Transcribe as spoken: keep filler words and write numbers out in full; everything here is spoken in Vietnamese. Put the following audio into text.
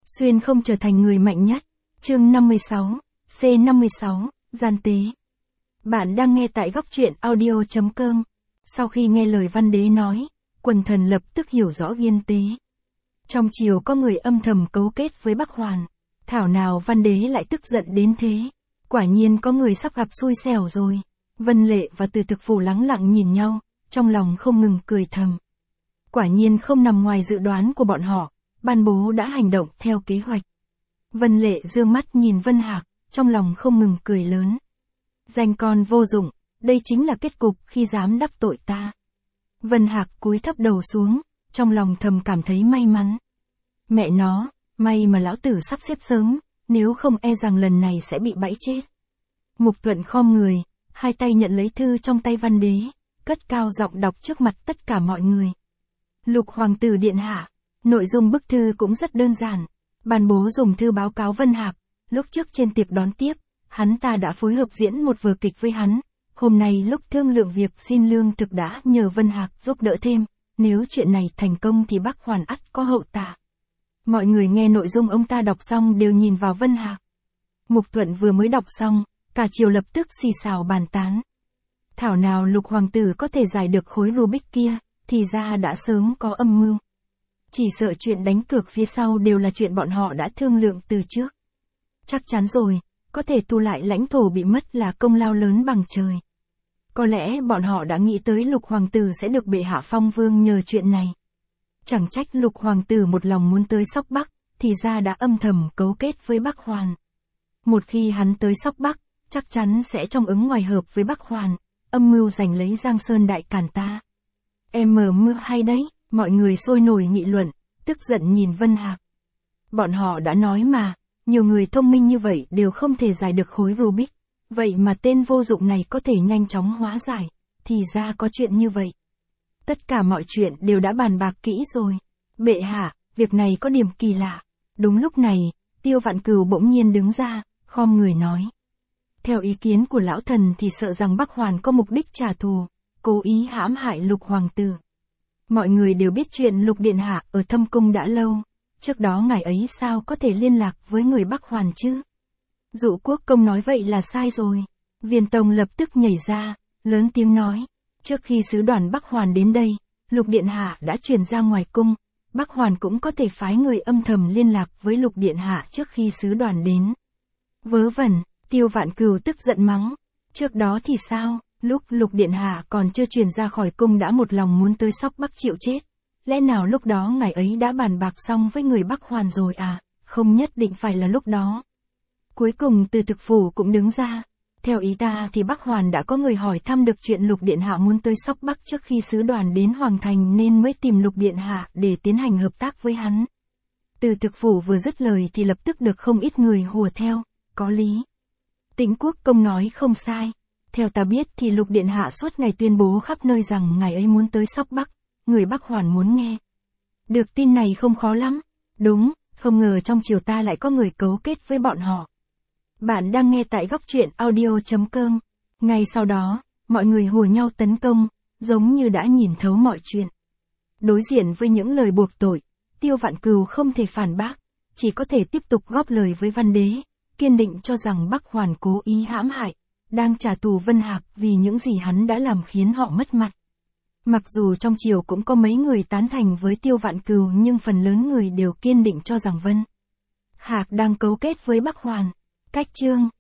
Xuyên không trở thành người mạnh nhất. Chương năm mươi sáu, C năm mươi sáu, gian tế. Bạn đang nghe tại góc truyện audio chấm com. Sau khi nghe lời Văn Đế nói, quần thần lập tức hiểu rõ viên tế. Trong triều có người âm thầm cấu kết với Bắc Hoàn. Thảo nào Văn Đế lại tức giận đến thế. Quả nhiên có người sắp gặp xui xẻo rồi. Vân Lệ và Từ Thực Phủ lắng lặng nhìn nhau, trong lòng không ngừng cười thầm. Quả nhiên không nằm ngoài dự đoán của bọn họ, Ban Bố đã hành động theo kế hoạch. Vân Lệ dương mắt nhìn Vân Hạc, trong lòng không ngừng cười lớn. Danh con vô dụng, đây chính là kết cục khi dám đắc tội ta. Vân Hạc cúi thấp đầu xuống, trong lòng thầm cảm thấy may mắn. Mẹ nó, may mà lão tử sắp xếp sớm, nếu không e rằng lần này sẽ bị bẫy chết. Mục Thuận khom người, hai tay nhận lấy thư trong tay Văn Đế, cất cao giọng đọc trước mặt tất cả mọi người. Lục Hoàng tử điện hạ, nội dung bức thư cũng rất đơn giản. Ban Bố dùng thư báo cáo Vân Hạc, lúc trước trên tiệc đón tiếp, hắn ta đã phối hợp diễn một vở kịch với hắn. Hôm nay lúc thương lượng việc xin lương thực đã nhờ Vân Hạc giúp đỡ thêm, nếu chuyện này thành công thì Bắc Hoàn ắt có hậu tạ. Mọi người nghe nội dung ông ta đọc xong đều nhìn vào Vân Hạc. Mục Thuận vừa mới đọc xong, cả triều lập tức xì xào bàn tán. Thảo nào Lục Hoàng tử có thể giải được khối Rubik kia, thì ra đã sớm có âm mưu. Chỉ sợ chuyện đánh cược phía sau đều là chuyện bọn họ đã thương lượng từ trước. Chắc chắn rồi, có thể tu lại lãnh thổ bị mất là công lao lớn bằng trời. Có lẽ bọn họ đã nghĩ tới Lục Hoàng tử sẽ được bệ hạ phong vương nhờ chuyện này. Chẳng trách Lục Hoàng tử một lòng muốn tới Sóc Bắc, thì ra đã âm thầm cấu kết với Bắc Hoàn. Một khi hắn tới Sóc Bắc, chắc chắn sẽ trong ứng ngoài hợp với Bắc Hoàn, âm mưu giành lấy Giang Sơn đại càn ta. Em mờ mưa hay đấy, mọi người sôi nổi nghị luận, tức giận nhìn Vân Hạc. Bọn họ đã nói mà, nhiều người thông minh như vậy đều không thể giải được khối Rubik, vậy mà tên vô dụng này có thể nhanh chóng hóa giải, thì ra có chuyện như vậy. Tất cả mọi chuyện đều đã bàn bạc kỹ rồi. Bệ hạ, việc này có điểm kỳ lạ. Đúng lúc này, Tiêu Vạn Cừu bỗng nhiên đứng ra, khom người nói. Theo ý kiến của lão thần thì sợ rằng Bắc Hoàn có mục đích trả thù, cố ý hãm hại Lục Hoàng tử. Mọi người đều biết chuyện Lục Điện Hạ ở Thâm Cung đã lâu, trước đó ngài ấy sao có thể liên lạc với người Bắc Hoàn chứ? Dụ Quốc Công nói vậy là sai rồi. Viên Tông lập tức nhảy ra, lớn tiếng nói. Trước khi sứ đoàn Bắc Hoàn đến đây, Lục Điện Hạ đã truyền ra ngoài cung, Bắc Hoàn cũng có thể phái người âm thầm liên lạc với Lục Điện Hạ trước khi sứ đoàn đến. Vớ vẩn, Tiêu Vạn Cừu tức giận mắng. Trước đó thì sao, lúc Lục Điện Hạ còn chưa truyền ra khỏi cung đã một lòng muốn tới Sóc Bắc chịu chết. Lẽ nào lúc đó ngài ấy đã bàn bạc xong với người Bắc Hoàn rồi à, không nhất định phải là lúc đó. Cuối cùng Từ Thực Phủ cũng đứng ra. Theo ý ta thì Bắc Hoàn đã có người hỏi thăm được chuyện Lục Điện Hạ muốn tới Sóc Bắc trước khi sứ đoàn đến Hoàng Thành nên mới tìm Lục Điện Hạ để tiến hành hợp tác với hắn. Từ Thực Phủ vừa dứt lời thì lập tức được không ít người hùa theo, có lý. Tĩnh Quốc Công nói không sai. Theo ta biết thì Lục Điện Hạ suốt ngày tuyên bố khắp nơi rằng ngài ấy muốn tới Sóc Bắc, người Bắc Hoàn muốn nghe. Được tin này không khó lắm. Đúng, không ngờ trong triều ta lại có người cấu kết với bọn họ. Bạn đang nghe tại góc truyện audio chấm com. Ngay sau đó, mọi người hùa nhau tấn công, giống như đã nhìn thấu mọi chuyện. Đối diện với những lời buộc tội, Tiêu Vạn Cừu không thể phản bác, chỉ có thể tiếp tục góp lời với Văn Đế, kiên định cho rằng Bắc Hoàn cố ý hãm hại, đang trả thù Vân Hạc vì những gì hắn đã làm khiến họ mất mặt. Mặc dù trong triều cũng có mấy người tán thành với Tiêu Vạn Cừu nhưng phần lớn người đều kiên định cho rằng Vân Hạc đang cấu kết với Bắc Hoàn. Cách chương